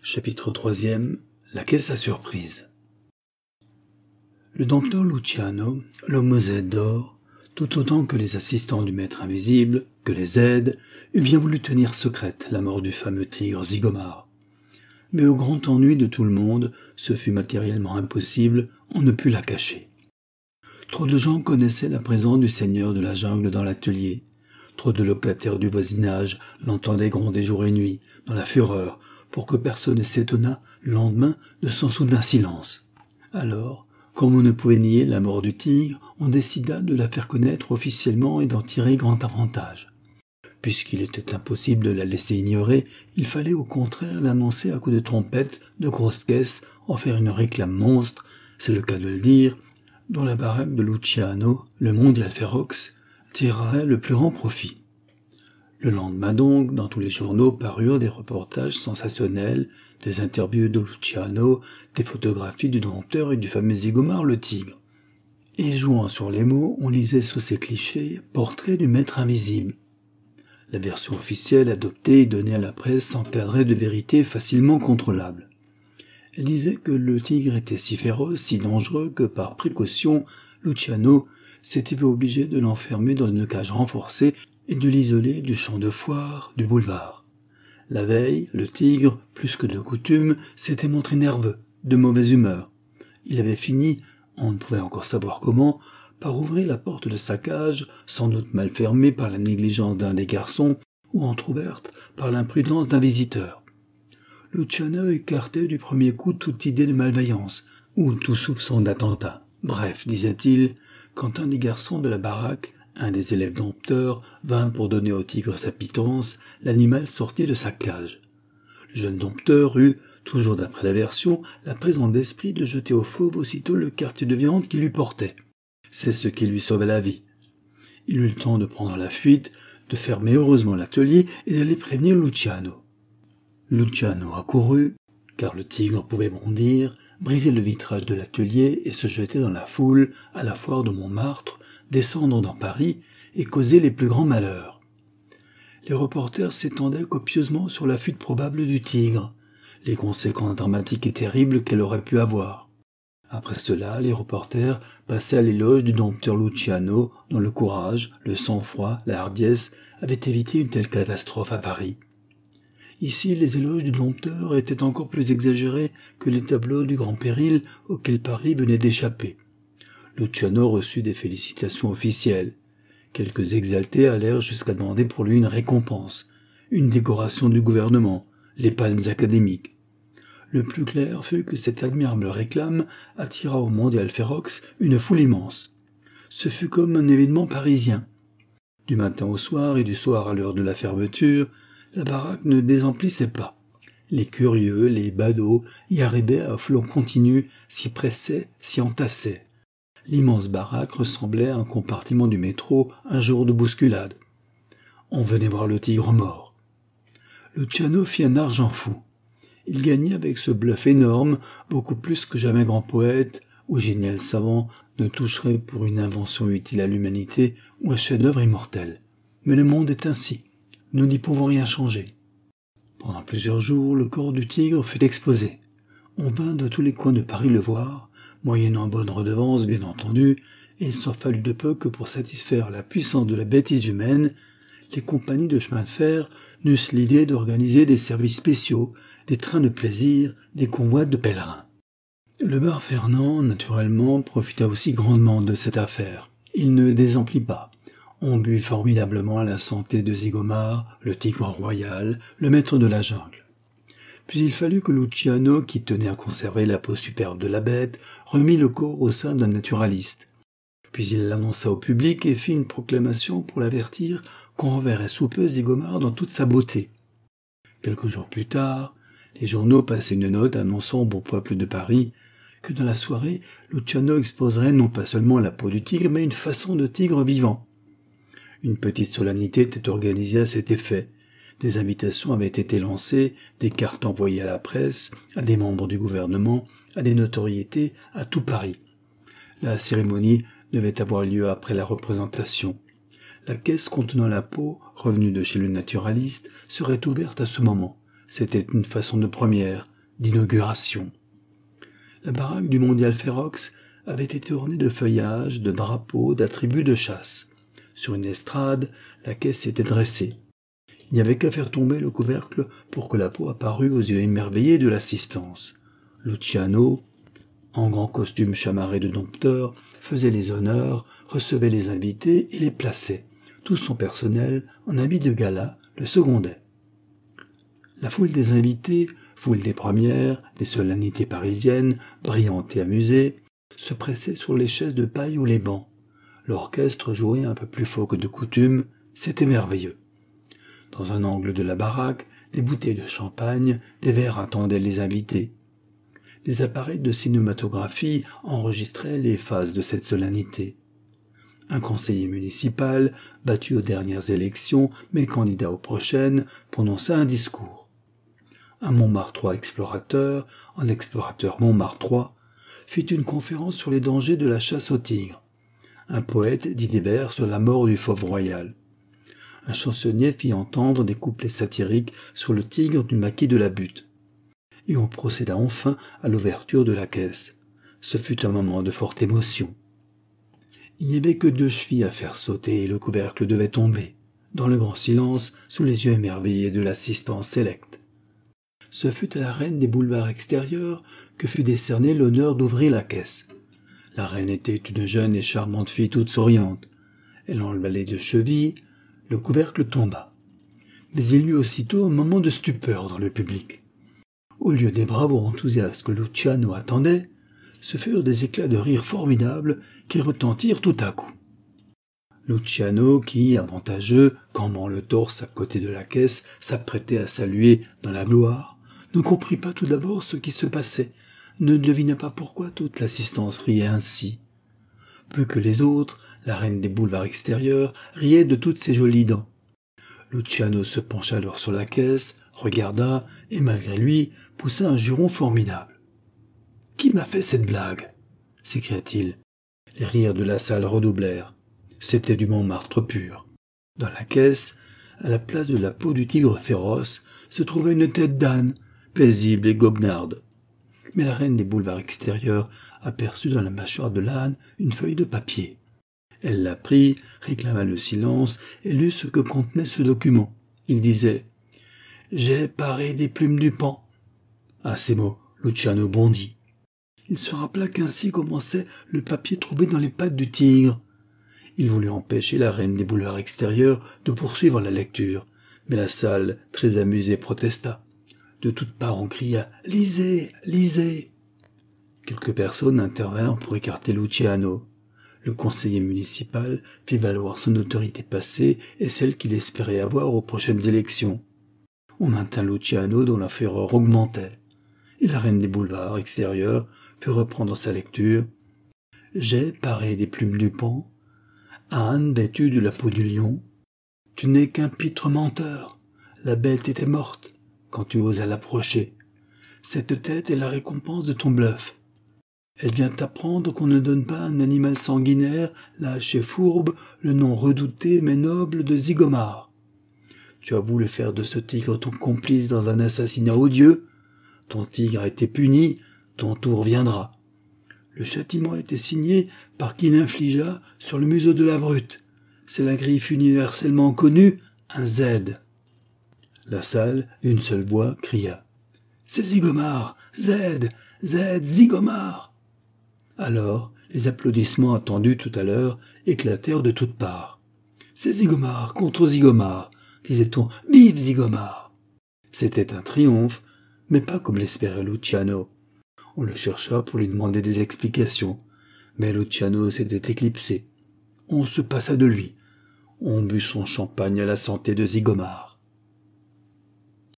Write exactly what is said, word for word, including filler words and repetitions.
Chapitre troisième. La caisse à surprise. Le dompteur Luciano, l'homme aux aides d'or, tout autant que les assistants du maître invisible, que les aides, eût bien voulu tenir secrète la mort du fameux tigre Zigomar. Mais au grand ennui de tout le monde, ce fut matériellement impossible, on ne put la cacher. Trop de gens connaissaient la présence du seigneur de la jungle dans l'atelier. Trop de locataires du voisinage l'entendaient gronder jour et nuit, dans la fureur, pour que personne ne s'étonnât le lendemain de son soudain silence. Alors, comme on ne pouvait nier la mort du tigre, on décida de la faire connaître officiellement et d'en tirer grand avantage. Puisqu'il était impossible de la laisser ignorer, il fallait au contraire l'annoncer à coups de trompette, de grosses caisses, en faire une réclame monstre, c'est le cas de le dire, dont la baraque de Luciano, le mondial Ferox, tirerait le plus grand profit. Le lendemain donc, dans tous les journaux parurent des reportages sensationnels, des interviews de Luciano, des photographies du dompteur et du fameux Zigomar le tigre. Et jouant sur les mots, on lisait sous ces clichés « Portrait du maître invisible ». La version officielle adoptée et donnée à la presse s'encadrait de vérités facilement contrôlables. Elle disait que le tigre était si féroce, si dangereux que par précaution, Luciano s'était vu obligé de l'enfermer dans une cage renforcée et de l'isoler du champ de foire, du boulevard. La veille, le tigre, plus que de coutume, s'était montré nerveux, de mauvaise humeur. Il avait fini, on ne pouvait encore savoir comment, par ouvrir la porte de sa cage, sans doute mal fermée par la négligence d'un des garçons, ou entr'ouverte par l'imprudence d'un visiteur. Luciano écartait du premier coup toute idée de malveillance, ou tout soupçon d'attentat. Bref, disait-il, quand un des garçons de la baraque, un des élèves dompteurs, vint pour donner au tigre sa pitance, l'animal sortit de sa cage. Le jeune dompteur eut, toujours d'après la version, la présence d'esprit de jeter au fauve aussitôt le quartier de viande qu'il lui portait. C'est ce qui lui sauva la vie. Il eut le temps de prendre la fuite, de fermer heureusement l'atelier et d'aller prévenir Luciano. Luciano accourut, car le tigre pouvait bondir, briser le vitrage de l'atelier et se jeter dans la foule, à la foire de Montmartre, descendre dans Paris et causer les plus grands malheurs. Les reporters s'étendaient copieusement sur la fuite probable du tigre, les conséquences dramatiques et terribles qu'elle aurait pu avoir. Après cela, les reporters passaient à l'éloge du dompteur Luciano, dont le courage, le sang-froid, la hardiesse avaient évité une telle catastrophe à Paris. Ici, les éloges du dompteur étaient encore plus exagérés que les tableaux du grand péril auquel Paris venait d'échapper. Luciano reçut des félicitations officielles. Quelques exaltés allèrent jusqu'à demander pour lui une récompense, une décoration du gouvernement, les palmes académiques. Le plus clair fut que cette admirable réclame attira au mondial Ferox une foule immense. Ce fut comme un événement parisien. Du matin au soir et du soir à l'heure de la fermeture, la baraque ne désemplissait pas. Les curieux, les badauds y arrivaient à flot continu, s'y pressaient, s'y entassaient. L'immense baraque ressemblait à un compartiment du métro un jour de bousculade. On venait voir le tigre mort. Luciano fit un argent fou. Il gagnait avec ce bluff énorme beaucoup plus que jamais grand poète ou génial savant ne toucherait pour une invention utile à l'humanité ou un chef-d'œuvre immortel. Mais le monde est ainsi. Nous n'y pouvons rien changer. Pendant plusieurs jours, le corps du tigre fut exposé. On vint de tous les coins de Paris le voir, moyennant bonne redevance, bien entendu, et il s'en fallut de peu que pour satisfaire la puissance de la bêtise humaine, les compagnies de chemin de fer n'eussent l'idée d'organiser des services spéciaux, des trains de plaisir, des convois de pèlerins. Le bar Fernand, naturellement, profita aussi grandement de cette affaire. Il ne désemplit pas. On but formidablement à la santé de Zigomar, le tigre royal, le maître de la jungle. Puis il fallut que Luciano, qui tenait à conserver la peau superbe de la bête, remit le corps au sein d'un naturaliste. Puis il l'annonça au public et fit une proclamation pour l'avertir qu'on reverrait sous peu Zigomar dans toute sa beauté. Quelques jours plus tard, les journaux passaient une note annonçant au bon peuple de Paris que dans la soirée, Luciano exposerait non pas seulement la peau du tigre, mais une façon de tigre vivant. Une petite solennité était organisée à cet effet. Des invitations avaient été lancées, des cartes envoyées à la presse, à des membres du gouvernement, à des notoriétés, à tout Paris. La cérémonie devait avoir lieu après la représentation. La caisse contenant la peau, revenue de chez le naturaliste, serait ouverte à ce moment. C'était une façon de première, d'inauguration. La baraque du Mondial Ferox avait été ornée de feuillages, de drapeaux, d'attributs de chasse. Sur une estrade, la caisse était dressée. Il n'y avait qu'à faire tomber le couvercle pour que la peau apparût aux yeux émerveillés de l'assistance. Luciano, en grand costume chamarré de dompteur, faisait les honneurs, recevait les invités et les plaçait. Tout son personnel, en habit de gala, le secondait. La foule des invités, foule des premières, des solennités parisiennes, brillante et amusée, se pressait sur les chaises de paille ou les bancs. L'orchestre jouait un peu plus fort que de coutume, c'était merveilleux. Dans un angle de la baraque, des bouteilles de champagne, des verres attendaient les invités. Des appareils de cinématographie enregistraient les phases de cette solennité. Un conseiller municipal, battu aux dernières élections, mais candidat aux prochaines, prononça un discours. Un Montmartrois explorateur, un explorateur montmartrois, fit une conférence sur les dangers de la chasse au tigre. Un poète dit des vers sur la mort du fauve royal. Un chansonnier fit entendre des couplets satiriques sur le tigre du maquis de la Butte. Et on procéda enfin à l'ouverture de la caisse. Ce fut un moment de forte émotion. Il n'y avait que deux chevilles à faire sauter et le couvercle devait tomber, dans le grand silence, sous les yeux émerveillés de l'assistance sélecte. Ce fut à la reine des boulevards extérieurs que fut décerné l'honneur d'ouvrir la caisse. La reine était une jeune et charmante fille toute souriante. Elle enleva les deux chevilles, le couvercle tomba. Mais il y eut aussitôt un moment de stupeur dans le public. Au lieu des bravos enthousiastes que Luciano attendait, ce furent des éclats de rire formidables qui retentirent tout à coup. Luciano, qui, avantageux, cambant le torse à côté de la caisse, s'apprêtait à saluer dans la gloire, ne comprit pas tout d'abord ce qui se passait, ne devina pas pourquoi toute l'assistance riait ainsi. Plus que les autres, la reine des boulevards extérieurs riait de toutes ses jolies dents. Luciano se pencha alors sur la caisse, regarda, et malgré lui, poussa un juron formidable. « Qui m'a fait cette blague ?» s'écria-t-il. Les rires de la salle redoublèrent. C'était du Montmartre pur. Dans la caisse, à la place de la peau du tigre féroce, se trouvait une tête d'âne, paisible et goguenarde. Mais la reine des boulevards extérieurs aperçut dans la mâchoire de l'âne une feuille de papier. Elle la prit, réclama le silence et lut ce que contenait ce document. Il disait « J'ai paré des plumes du paon ». À ces mots, Luciano bondit. Il se rappela qu'ainsi commençait le papier trouvé dans les pattes du tigre. Il voulut empêcher la reine des boulevards extérieurs de poursuivre la lecture, mais la salle, très amusée, protesta. De toutes parts on cria « Lisez, lisez !» Quelques personnes intervinrent pour écarter Luciano. Le conseiller municipal fit valoir son autorité passée et celle qu'il espérait avoir aux prochaines élections. On maintint Luciano dont la fureur augmentait, et la reine des boulevards extérieurs put reprendre sa lecture. « J'ai paré des plumes du paon, âne vêtu de la peau du lion. Tu n'es qu'un pitre menteur, la bête était morte quand tu osas l'approcher. Cette tête est la récompense de ton bluff. Elle vient t'apprendre qu'on ne donne pas à un animal sanguinaire, lâche et fourbe, le nom redouté mais noble de Zygomar. Tu as voulu faire de ce tigre ton complice dans un assassinat odieux. Ton tigre a été puni, ton tour viendra. Le châtiment a été signé par qui l'infligea sur le museau de la brute. C'est la griffe universellement connue, un Z. » La salle, d'une seule voix, cria « C'est Zygomar, Z, Z, Zygomar !» Alors, les applaudissements attendus tout à l'heure éclatèrent de toutes parts. « C'est Zygomar contre Zygomar !» disait-on. « Vive Zygomar !» C'était un triomphe, mais pas comme l'espérait Luciano. On le chercha pour lui demander des explications, mais Luciano s'était éclipsé. On se passa de lui. On but son champagne à la santé de Zygomar.